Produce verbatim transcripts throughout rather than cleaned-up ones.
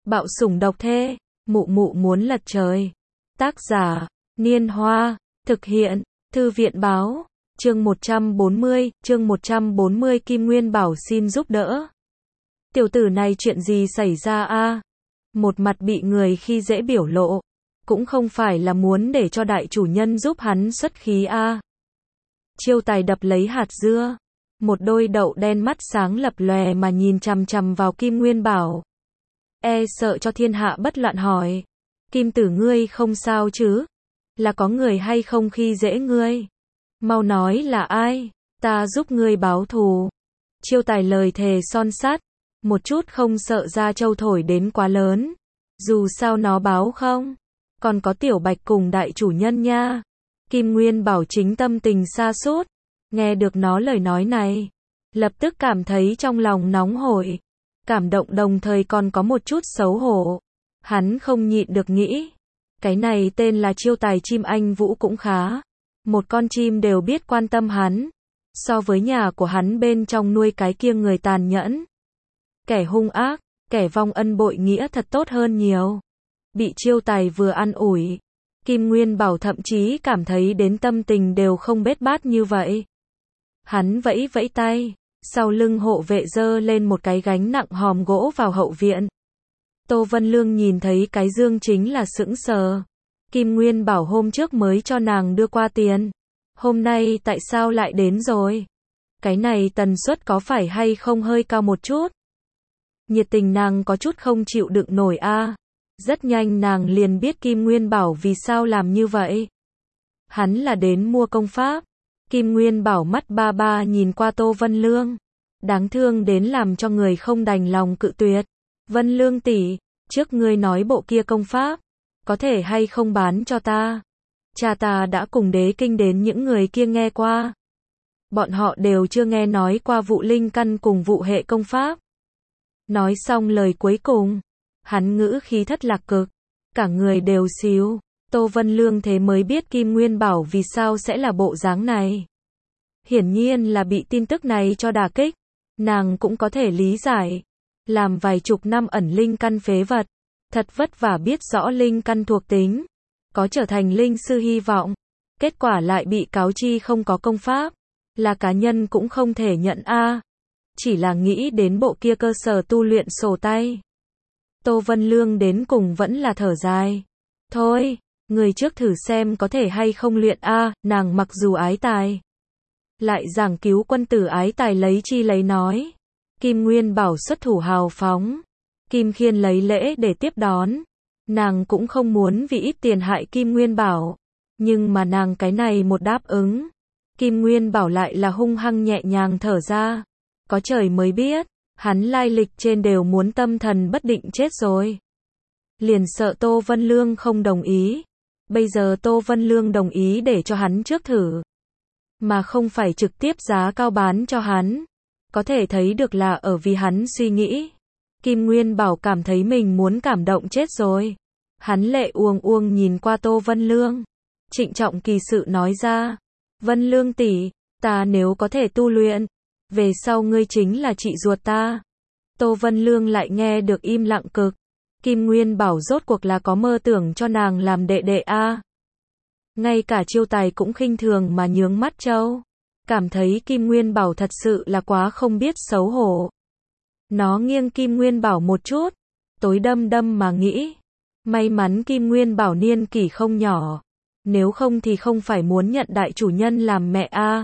Bạo sủng độc thế, mụ mụ muốn lật trời. Tác giả, Niên Hoa, thực hiện, Thư viện Báo, chương một trăm bốn mươi, chương một trăm bốn mươi Kim Nguyên Bảo xin giúp đỡ. Tiểu tử này chuyện gì xảy ra a? Một mặt bị người khi dễ biểu lộ, cũng không phải là muốn để cho đại chủ nhân giúp hắn xuất khí a. Chiêu Tài đập lấy hạt dưa, một đôi đậu đen mắt sáng lập lòe mà nhìn chằm chằm vào Kim Nguyên Bảo. E sợ cho thiên hạ bất loạn hỏi, Kim tử ngươi không sao chứ? Là có người hay không khi dễ ngươi? Mau nói là ai, ta giúp ngươi báo thù. Chiêu Tài lời thề son sắt, một chút không sợ ra châu thổi đến quá lớn. Dù sao nó báo không, còn có Tiểu Bạch cùng đại chủ nhân nha. Kim Nguyên Bảo chính tâm tình sa sút, nghe được nó lời nói này, lập tức cảm thấy trong lòng nóng hổi, cảm động đồng thời còn có một chút xấu hổ. Hắn không nhịn được nghĩ, cái này tên là Chiêu Tài chim anh vũ cũng khá. Một con chim đều biết quan tâm hắn, so với nhà của hắn bên trong nuôi cái kia người tàn nhẫn, kẻ hung ác, kẻ vong ân bội nghĩa thật tốt hơn nhiều. Bị Chiêu Tài vừa an ủi, Kim Nguyên Bảo thậm chí cảm thấy đến tâm tình đều không bết bát như vậy. Hắn vẫy vẫy tay, sau lưng hộ vệ giơ lên một cái gánh nặng hòm gỗ vào hậu viện. Tô Vân Lương nhìn thấy cái dương chính là sững sờ. Kim Nguyên Bảo hôm trước mới cho nàng đưa qua tiền, hôm nay tại sao lại đến rồi? Cái này tần suất có phải hay không hơi cao một chút? Nhiệt tình nàng có chút không chịu đựng nổi a. Rất nhanh nàng liền biết Kim Nguyên Bảo vì sao làm như vậy. Hắn là đến mua công pháp. Kim Nguyên Bảo mắt ba ba nhìn qua Tô Vân Lương, đáng thương đến làm cho người không đành lòng cự tuyệt. Vân Lương tỷ, trước ngươi nói bộ kia công pháp, có thể hay không bán cho ta? Cha ta đã cùng đế kinh đến những người kia nghe qua. Bọn họ đều chưa nghe nói qua vụ linh căn cùng vụ hệ công pháp. Nói xong lời cuối cùng, hắn ngữ khí thất lạc cực, cả người đều xíu. Tô Vân Lương thế mới biết Kim Nguyên Bảo vì sao sẽ là bộ dáng này. Hiển nhiên là bị tin tức này cho đả kích, nàng cũng có thể lý giải. Làm vài chục năm ẩn linh căn phế vật, thật vất vả biết rõ linh căn thuộc tính, có trở thành linh sư hy vọng, kết quả lại bị cáo chi không có công pháp, là cá nhân cũng không thể nhận a. Chỉ là nghĩ đến bộ kia cơ sở tu luyện sổ tay, Tô Vân Lương đến cùng vẫn là thở dài. Thôi, người trước thử xem có thể hay không luyện a. Nàng mặc dù ái tài, lại giảng cứu quân tử ái tài lấy chi lấy nói. Kim Nguyên Bảo xuất thủ hào phóng, Kim Khiên lấy lễ để tiếp đón. Nàng cũng không muốn vì ít tiền hại Kim Nguyên Bảo, nhưng mà nàng cái này một đáp ứng, Kim Nguyên Bảo lại là hung hăng nhẹ nhàng thở ra. Có trời mới biết, hắn lai lịch trên đều muốn tâm thần bất định chết rồi. Liền sợ Tô Vân Lương không đồng ý. Bây giờ Tô Vân Lương đồng ý để cho hắn trước thử, mà không phải trực tiếp giá cao bán cho hắn. Có thể thấy được là ở vì hắn suy nghĩ. Kim Nguyên Bảo cảm thấy mình muốn cảm động chết rồi. Hắn lệ uông uông nhìn qua Tô Vân Lương, trịnh trọng kỳ sự nói ra. Vân Lương tỷ, ta nếu có thể tu luyện, về sau ngươi chính là chị ruột ta. Tô Vân Lương lại nghe được im lặng cực. Kim Nguyên Bảo rốt cuộc là có mơ tưởng cho nàng làm đệ đệ a. Ngay cả Chiêu Tài cũng khinh thường mà nhướng mắt trâu, cảm thấy Kim Nguyên Bảo thật sự là quá không biết xấu hổ. Nó nghiêng Kim Nguyên Bảo một chút, tối đâm đâm mà nghĩ, may mắn Kim Nguyên Bảo niên kỷ không nhỏ, nếu không thì không phải muốn nhận đại chủ nhân làm mẹ a.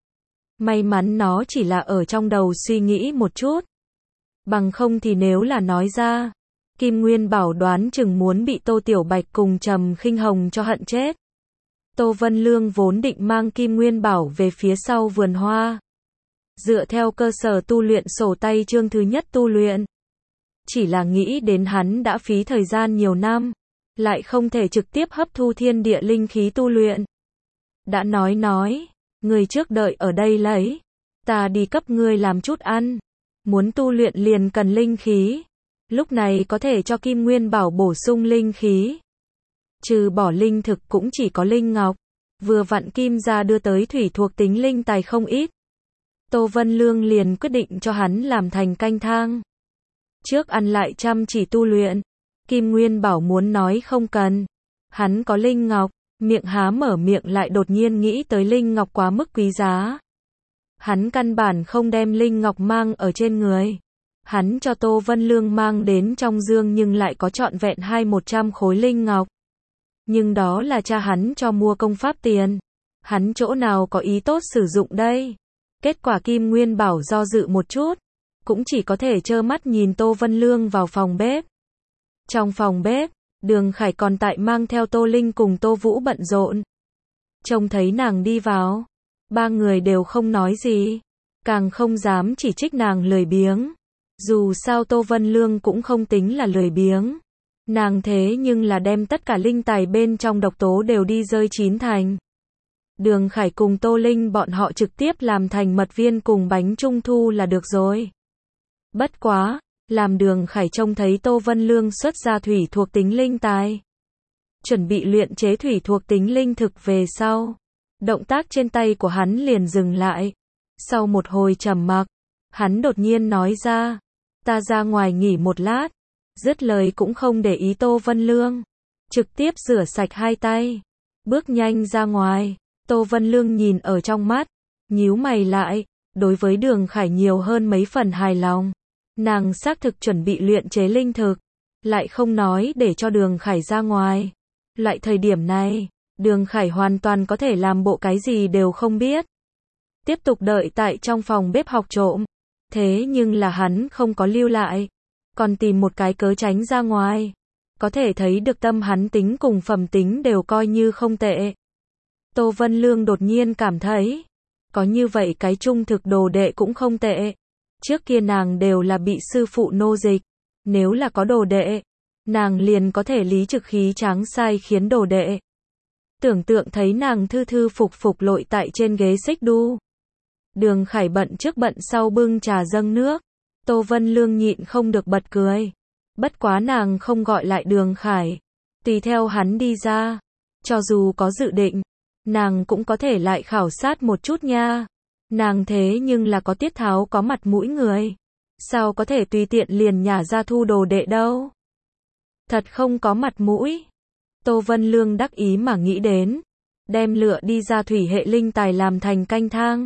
May mắn nó chỉ là ở trong đầu suy nghĩ một chút, bằng không thì nếu là nói ra, Kim Nguyên Bảo đoán chừng muốn bị Tô Tiểu Bạch cùng Trầm Khinh Hồng cho hận chết. Tô Vân Lương vốn định mang Kim Nguyên Bảo về phía sau vườn hoa, dựa theo cơ sở tu luyện sổ tay chương thứ nhất tu luyện. Chỉ là nghĩ đến hắn đã phí thời gian nhiều năm, lại không thể trực tiếp hấp thu thiên địa linh khí tu luyện. Đã nói nói, người trước đợi ở đây lấy, ta đi cấp ngươi làm chút ăn. Muốn tu luyện liền cần linh khí, lúc này có thể cho Kim Nguyên Bảo bổ sung linh khí. Trừ bỏ linh thực cũng chỉ có linh ngọc, vừa vặn Kim gia đưa tới thủy thuộc tính linh tài không ít. Tô Vân Lương liền quyết định cho hắn làm thành canh thang. Trước ăn lại chăm chỉ tu luyện, Kim Nguyên Bảo muốn nói không cần. Hắn có linh ngọc, miệng há mở miệng lại đột nhiên nghĩ tới linh ngọc quá mức quý giá. Hắn căn bản không đem linh ngọc mang ở trên người. Hắn cho Tô Vân Lương mang đến trong dương nhưng lại có trọn vẹn hai một trăm khối linh ngọc. Nhưng đó là cha hắn cho mua công pháp tiền. Hắn chỗ nào có ý tốt sử dụng đây? Kết quả Kim Nguyên Bảo do dự một chút, cũng chỉ có thể trơ mắt nhìn Tô Vân Lương vào phòng bếp. Trong phòng bếp, Đường Khải còn tại mang theo Tô Linh cùng Tô Vũ bận rộn. Trông thấy nàng đi vào, ba người đều không nói gì, càng không dám chỉ trích nàng lười biếng. Dù sao Tô Vân Lương cũng không tính là lười biếng. Nàng thế nhưng là đem tất cả linh tài bên trong độc tố đều đi rơi chín thành. Đường Khải cùng Tô Linh bọn họ trực tiếp làm thành mật viên cùng bánh trung thu là được rồi. Bất quá, làm Đường Khải trông thấy Tô Vân Lương xuất ra thủy thuộc tính linh tài, chuẩn bị luyện chế thủy thuộc tính linh thực về sau, động tác trên tay của hắn liền dừng lại. Sau một hồi trầm mặc, hắn đột nhiên nói ra, ta ra ngoài nghỉ một lát. Dứt lời cũng không để ý Tô Vân Lương, trực tiếp rửa sạch hai tay, bước nhanh ra ngoài. Tô Vân Lương nhìn ở trong mắt, nhíu mày lại, đối với Đường Khải nhiều hơn mấy phần hài lòng. Nàng xác thực chuẩn bị luyện chế linh thực, lại không nói để cho Đường Khải ra ngoài. Loại thời điểm này, Đường Khải hoàn toàn có thể làm bộ cái gì đều không biết. Tiếp tục đợi tại trong phòng bếp học trộm. Thế nhưng là hắn không có lưu lại, còn tìm một cái cớ tránh ra ngoài. Có thể thấy được tâm hắn tính cùng phẩm tính đều coi như không tệ. Tô Vân Lương đột nhiên cảm thấy, có như vậy cái trung thực đồ đệ cũng không tệ. Trước kia nàng đều là bị sư phụ nô dịch, nếu là có đồ đệ, nàng liền có thể lý trực khí tráng sai khiến đồ đệ. Tưởng tượng thấy nàng thư thư phục phục lội tại trên ghế xích đu. Đường Khải bận trước bận sau bưng trà dâng nước. Tô Vân Lương nhịn không được bật cười. Bất quá nàng không gọi lại Đường Khải, tùy theo hắn đi ra. Cho dù có dự định, nàng cũng có thể lại khảo sát một chút nha. Nàng thế nhưng là có tiết tháo có mặt mũi người, sao có thể tùy tiện liền nhả ra thu đồ đệ đâu. Thật không có mặt mũi. Tô Vân Lương đắc ý mà nghĩ đến, đem lựa đi ra thủy hệ linh tài làm thành canh thang.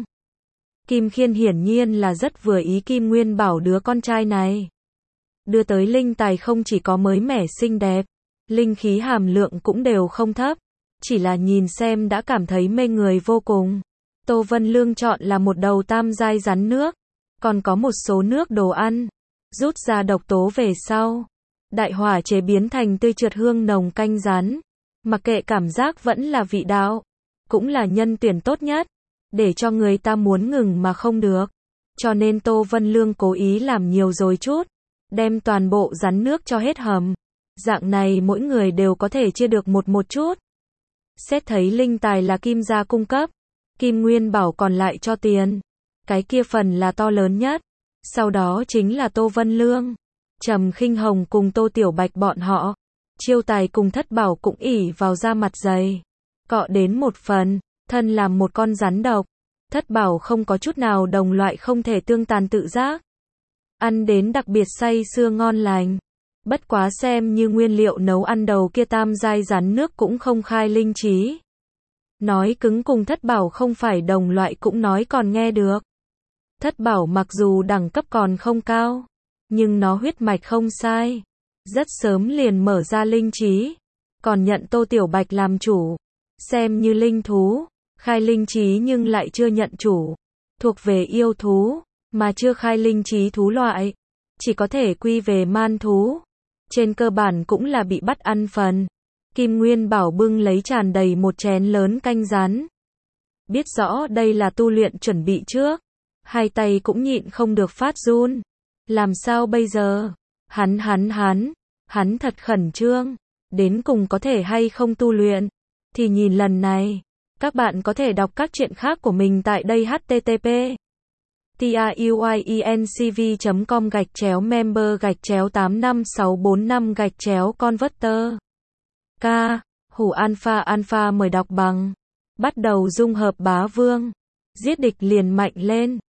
Kim Khiên hiển nhiên là rất vừa ý Kim Nguyên Bảo đứa con trai này. Đưa tới linh tài không chỉ có mới mẻ xinh đẹp, linh khí hàm lượng cũng đều không thấp, chỉ là nhìn xem đã cảm thấy mê người vô cùng. Tô Vân Lương chọn là một đầu tam giai rắn nước, còn có một số nước đồ ăn, rút ra độc tố về sau, đại hỏa chế biến thành tươi trượt hương nồng canh rắn, mặc kệ cảm giác vẫn là vị đạo, cũng là nhân tuyển tốt nhất, để cho người ta muốn ngừng mà không được. Cho nên Tô Vân Lương cố ý làm nhiều rồi chút, đem toàn bộ rắn nước cho hết hầm, dạng này mỗi người đều có thể chia được một một chút. Xét thấy linh tài là Kim gia cung cấp, Kim Nguyên Bảo còn lại cho tiền, cái kia phần là to lớn nhất. Sau đó chính là Tô Vân Lương, Trầm Khinh Hồng cùng Tô Tiểu Bạch bọn họ. Chiêu Tài cùng Thất Bảo cũng ỉ vào da mặt dày, cọ đến một phần, thân làm một con rắn độc. Thất Bảo không có chút nào đồng loại không thể tương tàn tự giác, ăn đến đặc biệt say sưa ngon lành. Bất quá xem như nguyên liệu nấu ăn đầu kia tam giai rắn nước cũng không khai linh trí. Nói cứng cùng Thất Bảo không phải đồng loại cũng nói còn nghe được. Thất Bảo mặc dù đẳng cấp còn không cao, nhưng nó huyết mạch không sai, rất sớm liền mở ra linh trí, còn nhận Tô Tiểu Bạch làm chủ, xem như linh thú, khai linh trí nhưng lại chưa nhận chủ, thuộc về yêu thú, mà chưa khai linh trí thú loại, chỉ có thể quy về man thú, trên cơ bản cũng là bị bắt ăn phần. Kim Nguyên Bảo bưng lấy tràn đầy một chén lớn canh rắn, biết rõ đây là tu luyện chuẩn bị trước, hai tay cũng nhịn không được phát run. Làm sao bây giờ? Hắn hắn hắn, hắn thật khẩn trương, đến cùng có thể hay không tu luyện, thì nhìn lần này. Các bạn có thể đọc các truyện khác của mình tại đây h t t p truyencv chấm com gạch chéo member gạch chéo tám năm sáu bốn năm gạch chéo converter. K. Hủ Alpha Alpha mời đọc bằng. Bắt đầu dung hợp bá vương. Giết địch liền mạnh lên.